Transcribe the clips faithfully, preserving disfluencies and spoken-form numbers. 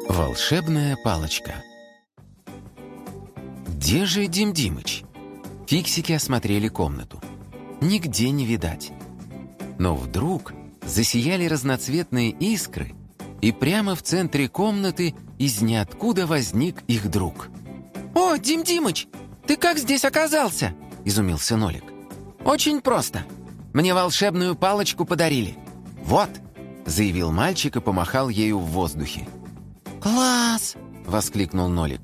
Волшебная палочка. Где же Дим Димыч? Фиксики осмотрели комнату. Нигде не видать. Но вдруг засияли разноцветные искры, и прямо в центре комнаты из ниоткуда возник их друг. «О, Дим Димыч, ты как здесь оказался?» – изумился Нолик. «Очень просто. Мне волшебную палочку подарили. Вот!» – заявил мальчик и помахал ею в воздухе. «Класс!» — воскликнул Нолик.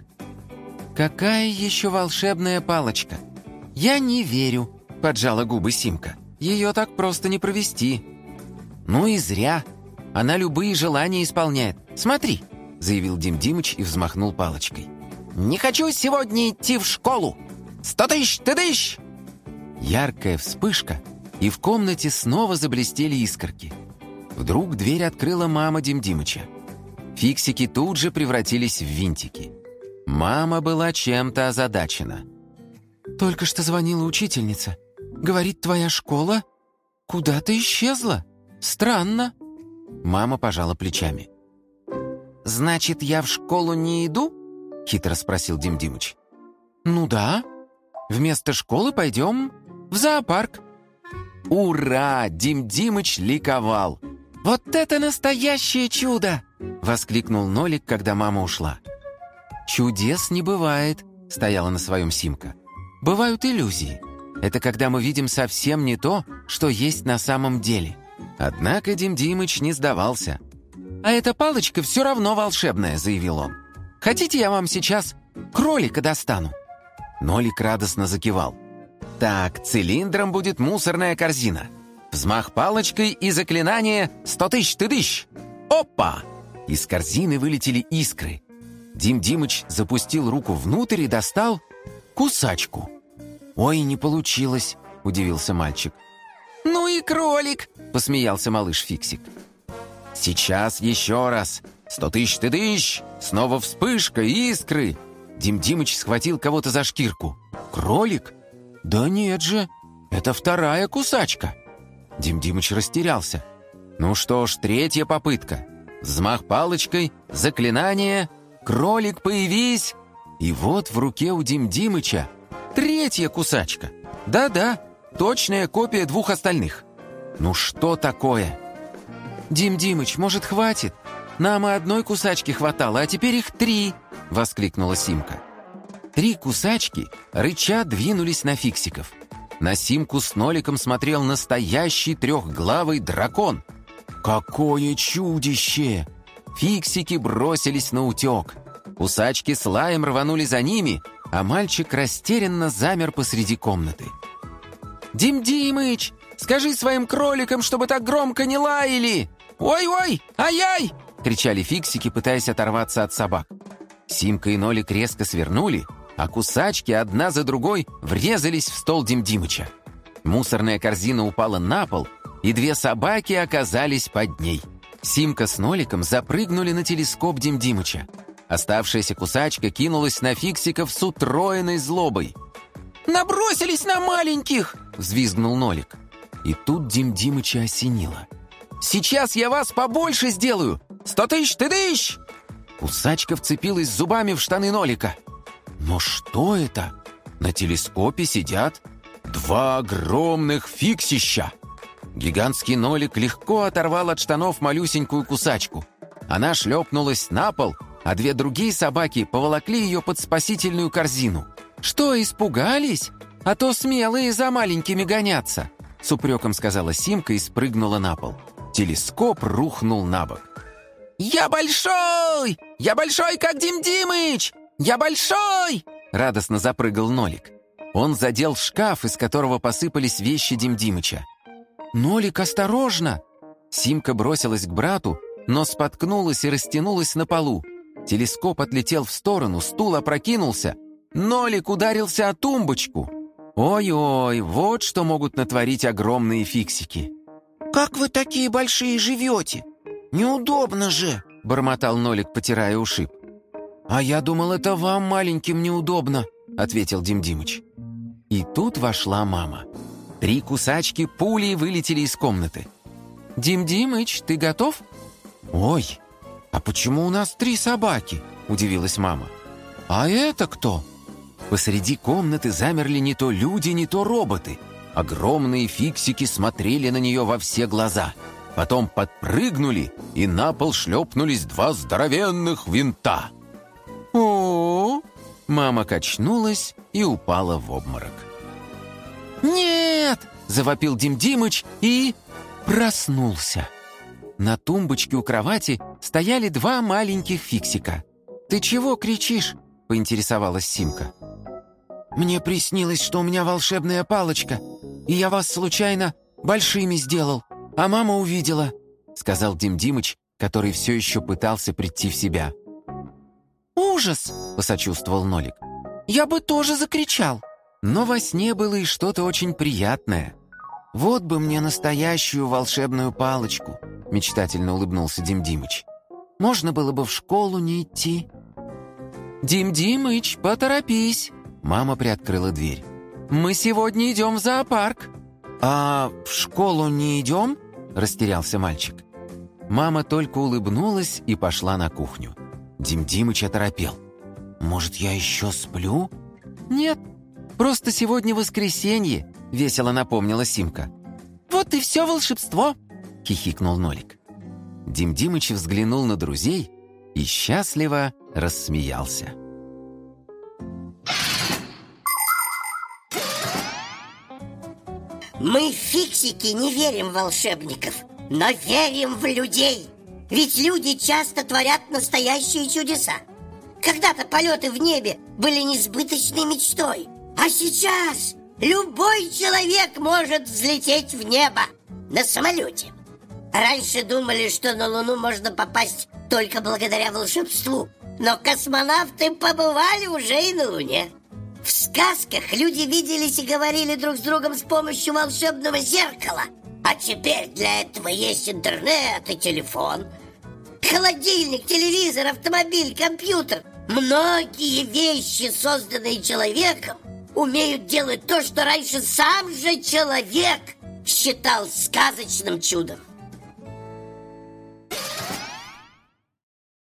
«Какая еще волшебная палочка?» «Я не верю», — поджала губы Симка. «Ее так просто не провести». «Ну и зря. Она любые желания исполняет. Смотри», — заявил Дим Димыч и взмахнул палочкой. «Не хочу сегодня идти в школу! Сто тысяч, ты тысяч!» Яркая вспышка, и в комнате снова заблестели искорки. Вдруг дверь открыла мама Дим Димыча. Фиксики тут же превратились в винтики. Мама была чем-то озадачена. «Только что звонила учительница. Говорит, твоя школа куда-то исчезла. Странно». Мама пожала плечами. «Значит, я в школу не иду?» — хитро спросил Дим Димыч. «Ну да. Вместо школы пойдем в зоопарк». «Ура!» — Дим Димыч ликовал. «Вот это настоящее чудо!» — воскликнул Нолик, когда мама ушла. «Чудес не бывает», — стояла на своем Симка. «Бывают иллюзии. Это когда мы видим совсем не то, что есть на самом деле». Однако Дим Димыч не сдавался. «А эта палочка все равно волшебная», — заявил он. «Хотите, я вам сейчас кролика достану?» Нолик радостно закивал. «Так, цилиндром будет мусорная корзина. Взмах палочкой и заклинание «Сто тысяч, ты тысяч!» Опа!» Из корзины вылетели искры. Дим Димыч запустил руку внутрь и достал кусачку. «Ой, не получилось», — удивился мальчик. «Ну и кролик», — посмеялся малыш Фиксик. «Сейчас еще раз. Сто тысяч, ты тысяч!» Снова вспышка, искры. Дим Димыч схватил кого-то за шкирку. «Кролик? Да нет же, это вторая кусачка». Дим Димыч растерялся. Ну что ж, третья попытка. Взмах палочкой, заклинание, кролик, появись. И вот в руке у Дим Димыча третья кусачка. Да-да, точная копия двух остальных. Ну что такое? «Дим Димыч, может, хватит? Нам и одной кусачки хватало, а теперь их три!» — воскликнула Симка. Три кусачки, рыча, двинулись на Фиксиков. На Симку с Ноликом смотрел настоящий трехглавый дракон. Какое чудище! Фиксики бросились на утек. Кусачки с лаем рванули за ними, а мальчик растерянно замер посреди комнаты. «Дим Димыч, скажи своим кроликам, чтобы так громко не лаяли! Ой-ой, ай-яй!» — кричали фиксики, пытаясь оторваться от собак. Симка и Нолик резко свернули, а кусачки одна за другой врезались в стол Дим Димыча. Мусорная корзина упала на пол, и две собаки оказались под ней. Симка с Ноликом запрыгнули на телескоп Дим Димыча. Оставшаяся кусачка кинулась на фиксиков с утроенной злобой. «Набросились на маленьких!» — взвизгнул Нолик. И тут Дим Димыча осенило. «Сейчас я вас побольше сделаю! Сто тысяч, ты тысяч!» Кусачка вцепилась зубами в штаны Нолика. Но что это? На телескопе сидят два огромных фиксища. Гигантский Нолик легко оторвал от штанов малюсенькую кусачку. Она шлепнулась на пол, а две другие собаки поволокли ее под спасительную корзину. «Что, испугались? А то смелые за маленькими гонятся», — с упреком сказала Симка и спрыгнула на пол. Телескоп рухнул на бок. «Я большой! Я большой, как Дим Димыч! Я большой!» — радостно запрыгал Нолик. Он задел шкаф, из которого посыпались вещи Дим Димыча. «Нолик, осторожно!» Симка бросилась к брату, но споткнулась и растянулась на полу. Телескоп отлетел в сторону, стул опрокинулся. Нолик ударился о тумбочку. Ой-ой, вот что могут натворить огромные фиксики. «Как вы такие большие живете? Неудобно же!» — бормотал Нолик, потирая ушиб. «А я думал, это вам, маленьким, неудобно», — ответил Дим Димыч. И тут вошла мама. Три кусачки пулей вылетели из комнаты. «Дим Димыч, ты готов?» «Ой, «А почему у нас три собаки?» – удивилась мама. «А это кто?» Посреди комнаты замерли не то люди, не то роботы. Огромные фиксики смотрели на нее во все глаза. Потом подпрыгнули, и на пол шлепнулись два здоровенных винта. «О-о-о!» Мама качнулась и упала в обморок. «Нет!» — завопил Дим Димыч и проснулся. На тумбочке у кровати стояли два маленьких фиксика. «Ты чего кричишь?» — поинтересовалась Симка. «Мне приснилось, что у меня волшебная палочка, и я вас случайно большими сделал, а мама увидела», — сказал Дим Димыч, который все еще пытался прийти в себя. «Ужас!» — посочувствовал Нолик. «Я бы тоже закричал». Но во сне было и что-то очень приятное. «Вот бы мне настоящую волшебную палочку», — мечтательно улыбнулся Дим Димыч. «Можно было бы в школу не идти». «Дим Димыч, поторопись!» Мама приоткрыла дверь. «Мы сегодня идем в зоопарк». «А в школу не идем?» — растерялся мальчик. Мама только улыбнулась и пошла на кухню. Дим Димыч оторопел. «Может, я еще сплю?» «Нет, просто сегодня воскресенье», — весело напомнила Симка. «Вот и все волшебство», — хихикнул Нолик. Дим Димыч взглянул на друзей и счастливо рассмеялся. Мы, фиксики, не верим в волшебников, но верим в людей. Ведь люди часто творят настоящие чудеса. Когда-то полеты в небе были несбыточной мечтой, а сейчас любой человек может взлететь в небо на самолете. Раньше думали, что на Луну можно попасть только благодаря волшебству, но космонавты побывали уже и на Луне. В сказках люди виделись и говорили друг с другом с помощью волшебного зеркала. А теперь для этого есть интернет и телефон. Холодильник, телевизор, автомобиль, компьютер. Многие вещи, созданные человеком, умеют делать то, что раньше сам же человек считал сказочным чудом.